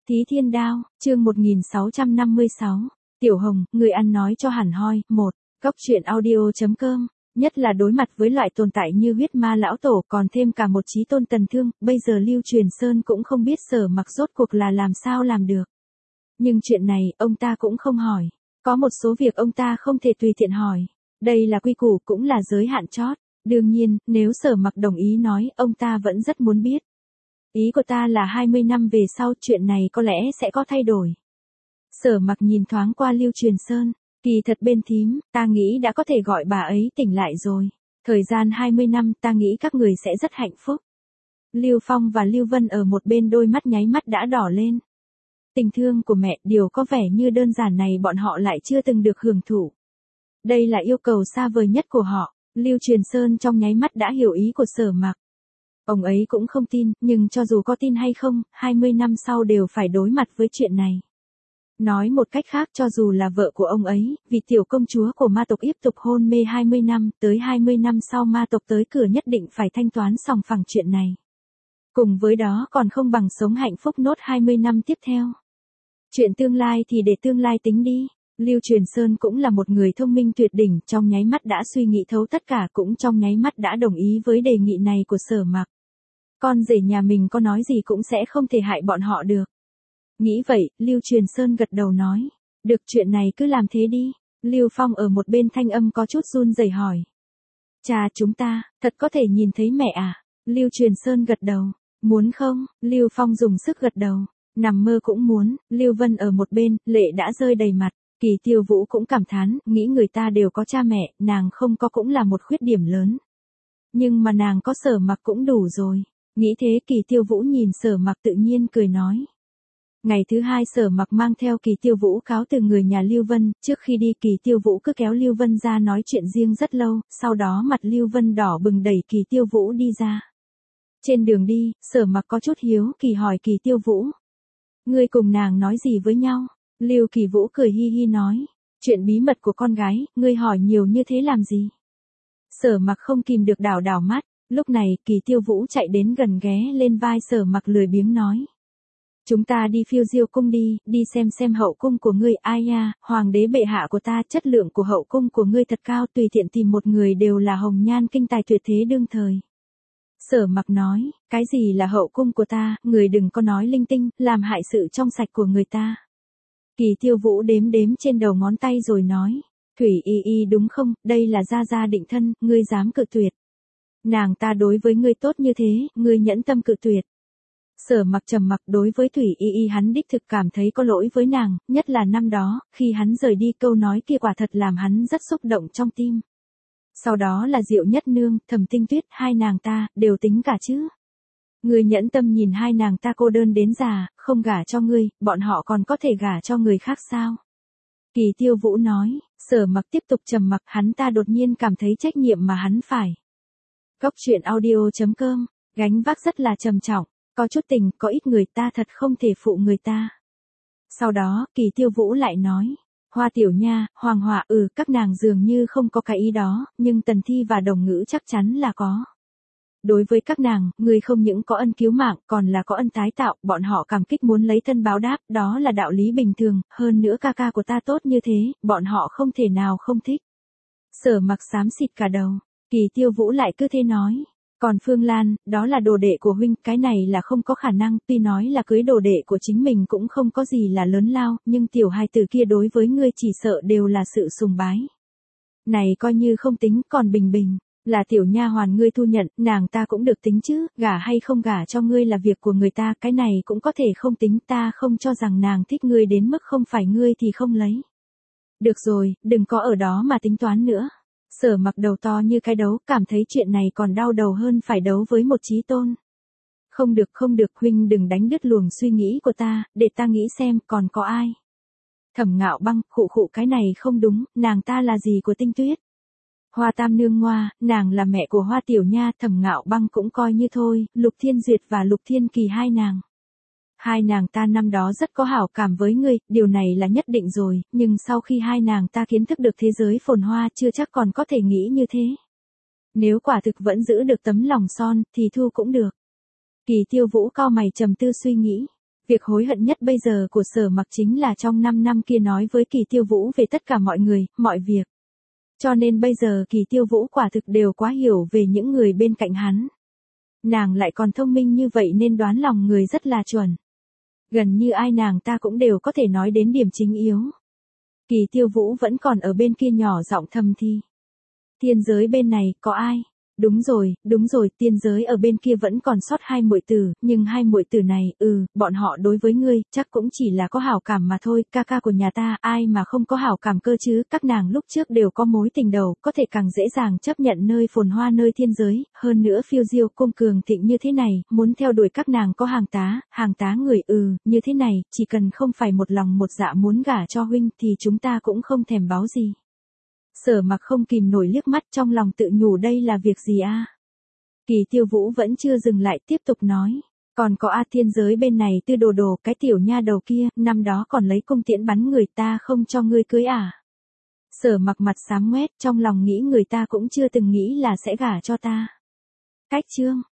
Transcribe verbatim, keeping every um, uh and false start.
Thí Thiên Đao, chương một nghìn sáu trăm năm mươi sáu. Tiểu Hồng, người ăn nói cho hẳn hoi. một. Góc truyện audio.com. Nhất là đối mặt với loại tồn tại như huyết ma lão tổ còn thêm cả một chí tôn Tần Thương, bây giờ Lưu Truyền Sơn cũng không biết Sở Mặc rốt cuộc là làm sao làm được. Nhưng chuyện này, ông ta cũng không hỏi. Có một số việc ông ta không thể tùy tiện hỏi. Đây là quy củ cũng là giới hạn chót. Đương nhiên, nếu Sở Mặc đồng ý nói, ông ta vẫn rất muốn biết. Ý của ta là hai mươi năm về sau chuyện này có lẽ sẽ có thay đổi. Sở Mặc nhìn thoáng qua Lưu Truyền Sơn. Kỳ thật bên thím, ta nghĩ đã có thể gọi bà ấy tỉnh lại rồi. Thời gian hai mươi năm ta nghĩ các người sẽ rất hạnh phúc. Lưu Phong và Lưu Vân ở một bên đôi mắt nháy mắt đã đỏ lên. Tình thương của mẹ, điều có vẻ như đơn giản này bọn họ lại chưa từng được hưởng thụ. Đây là yêu cầu xa vời nhất của họ. Lưu Truyền Sơn trong nháy mắt đã hiểu ý của Sở Mặc. Ông ấy cũng không tin, nhưng cho dù có tin hay không, hai mươi năm sau đều phải đối mặt với chuyện này. Nói một cách khác, cho dù là vợ của ông ấy, vì tiểu công chúa của ma tộc tiếp tục hôn mê hai mươi năm, tới hai mươi năm sau ma tộc tới cửa nhất định phải thanh toán sòng phẳng chuyện này. Cùng với đó còn không bằng sống hạnh phúc nốt hai mươi năm tiếp theo. Chuyện tương lai thì để tương lai tính đi. Lưu Truyền Sơn cũng là một người thông minh tuyệt đỉnh, trong nháy mắt đã suy nghĩ thấu tất cả, cũng trong nháy mắt đã đồng ý với đề nghị này của Sở Mặc. Con rể nhà mình có nói gì cũng sẽ không thể hại bọn họ được. Nghĩ vậy, Lưu Truyền Sơn gật đầu nói. Được, chuyện này cứ làm thế đi. Lưu Phong ở một bên thanh âm có chút run rẩy hỏi. Cha, chúng ta, thật có thể nhìn thấy mẹ à? Lưu Truyền Sơn gật đầu. Muốn không? Lưu Phong dùng sức gật đầu. Nằm mơ cũng muốn. Lưu Vân ở một bên, lệ đã rơi đầy mặt. Kỳ Tiêu Vũ cũng cảm thán, nghĩ người ta đều có cha mẹ, nàng không có cũng là một khuyết điểm lớn. Nhưng mà nàng có Sở Mặc cũng đủ rồi. Nghĩ thế Kỳ Tiêu Vũ nhìn Sở Mặc tự nhiên cười nói. Ngày thứ hai Sở Mặc mang theo Kỳ Tiêu Vũ cáo từ người nhà Lưu Vân, trước khi đi Kỳ Tiêu Vũ cứ kéo Lưu Vân ra nói chuyện riêng rất lâu, sau đó mặt Lưu Vân đỏ bừng đẩy Kỳ Tiêu Vũ đi ra. Trên đường đi, Sở Mặc có chút hiếu kỳ hỏi Kỳ Tiêu Vũ. Ngươi cùng nàng nói gì với nhau? Lưu Kỳ Vũ cười hi hi nói. Chuyện bí mật của con gái, ngươi hỏi nhiều như thế làm gì? Sở Mặc không kìm được đảo đảo mắt, lúc này Kỳ Tiêu Vũ chạy đến gần ghé lên vai Sở Mặc lười biếng nói. Chúng ta đi phiêu diêu cung đi, đi xem xem hậu cung của ngươi. Ai nha, hoàng đế bệ hạ của ta, chất lượng của hậu cung của ngươi thật cao, tùy tiện tìm một người đều là hồng nhan kinh tài tuyệt thế đương thời. Sở Mặc nói, cái gì là hậu cung của ta, người đừng có nói linh tinh, làm hại sự trong sạch của người ta. Kỳ Tiêu Vũ đếm đếm trên đầu ngón tay rồi nói, Thủy Y Y đúng không, đây là gia gia định thân, ngươi dám cự tuyệt. Nàng ta đối với ngươi tốt như thế, ngươi nhẫn tâm cự tuyệt. Sở Mặc trầm mặc, đối với Thủy Y Y hắn đích thực cảm thấy có lỗi với nàng, nhất là năm đó, khi hắn rời đi câu nói kia quả thật làm hắn rất xúc động trong tim. Sau đó là Diệu Nhất Nương, Thẩm Tinh Tuyết, hai nàng ta, đều tính cả chứ. Ngươi nhẫn tâm nhìn hai nàng ta cô đơn đến già, không gả cho ngươi, bọn họ còn có thể gả cho người khác sao? Kỳ Tiêu Vũ nói, Sở Mặc tiếp tục trầm mặc, hắn ta đột nhiên cảm thấy trách nhiệm mà hắn phải. Góc truyện audio.com, gánh vác rất là trầm trọng, có chút tình, có ít người ta thật không thể phụ người ta. Sau đó, Kỳ Tiêu Vũ lại nói, Hoa Tiểu Nha, Hoàng Họa, ừ, các nàng dường như không có cái ý đó, nhưng Tần Thi và Đồng Ngữ chắc chắn là có. Đối với các nàng, người không những có ân cứu mạng, còn là có ân tái tạo, bọn họ cảm kích muốn lấy thân báo đáp, đó là đạo lý bình thường, hơn nữa ca ca của ta tốt như thế, bọn họ không thể nào không thích. Sở Mặc xám xịt cả đầu, Kỳ Tiêu Vũ lại cứ thế nói. Còn Phương Lan, đó là đồ đệ của huynh, cái này là không có khả năng, tuy nói là cưới đồ đệ của chính mình cũng không có gì là lớn lao, nhưng tiểu hài tử kia đối với ngươi chỉ sợ đều là sự sùng bái. Này coi như không tính, còn Bình Bình, là tiểu nha hoàn ngươi thu nhận, nàng ta cũng được tính chứ, gả hay không gả cho ngươi là việc của người ta, cái này cũng có thể không tính, ta không cho rằng nàng thích ngươi đến mức không phải ngươi thì không lấy. Được rồi, đừng có ở đó mà tính toán nữa. Sở Mặc đầu to như cái đấu, cảm thấy chuyện này còn đau đầu hơn phải đấu với một chí tôn. Không được không được, huynh đừng đánh đứt luồng suy nghĩ của ta, để ta nghĩ xem còn có ai. Thẩm Ngạo Băng, khụ khụ, cái này không đúng, nàng ta là gì của Tinh Tuyết? Hoa Tam Nương Ngoa, nàng là mẹ của Hoa Tiểu Nha, Thẩm Ngạo Băng cũng coi như thôi, Lục Thiên Duyệt và Lục Thiên Kỳ hai nàng. Hai nàng ta năm đó rất có hảo cảm với ngươi, điều này là nhất định rồi, nhưng sau khi hai nàng ta kiến thức được thế giới phồn hoa chưa chắc còn có thể nghĩ như thế. Nếu quả thực vẫn giữ được tấm lòng son, thì thu cũng được. Kỳ Tiêu Vũ cau mày trầm tư suy nghĩ. Việc hối hận nhất bây giờ của Sở Mặc chính là trong năm năm kia nói với Kỳ Tiêu Vũ về tất cả mọi người, mọi việc. Cho nên bây giờ Kỳ Tiêu Vũ quả thực đều quá hiểu về những người bên cạnh hắn. Nàng lại còn thông minh như vậy nên đoán lòng người rất là chuẩn. Gần như ai nàng ta cũng đều có thể nói đến điểm chính yếu. Kỳ Tiêu Vũ vẫn còn ở bên kia nhỏ giọng thầm thì. Tiên giới bên này có ai? Đúng rồi, đúng rồi, tiên giới ở bên kia vẫn còn sót hai muội tử, nhưng hai muội tử này, ừ, bọn họ đối với ngươi, chắc cũng chỉ là có hảo cảm mà thôi, ca ca của nhà ta, ai mà không có hảo cảm cơ chứ, các nàng lúc trước đều có mối tình đầu, có thể càng dễ dàng chấp nhận nơi phồn hoa nơi thiên giới, hơn nữa phiêu diêu cung cường thịnh như thế này, muốn theo đuổi các nàng có hàng tá, hàng tá người, ừ, như thế này, chỉ cần không phải một lòng một dạ muốn gả cho huynh thì chúng ta cũng không thèm báo gì. Sở Mặc không kìm nổi liếc mắt trong lòng tự nhủ đây là việc gì a? Kỳ Tiêu Vũ vẫn chưa dừng lại tiếp tục nói. Còn có A thiên giới bên này Tư Đồ Đồ cái tiểu nha đầu kia, năm đó còn lấy cung tiễn bắn người ta không cho ngươi cưới à? Sở Mặc mặt xám ngoét trong lòng nghĩ người ta cũng chưa từng nghĩ là sẽ gả cho ta. Cách chương.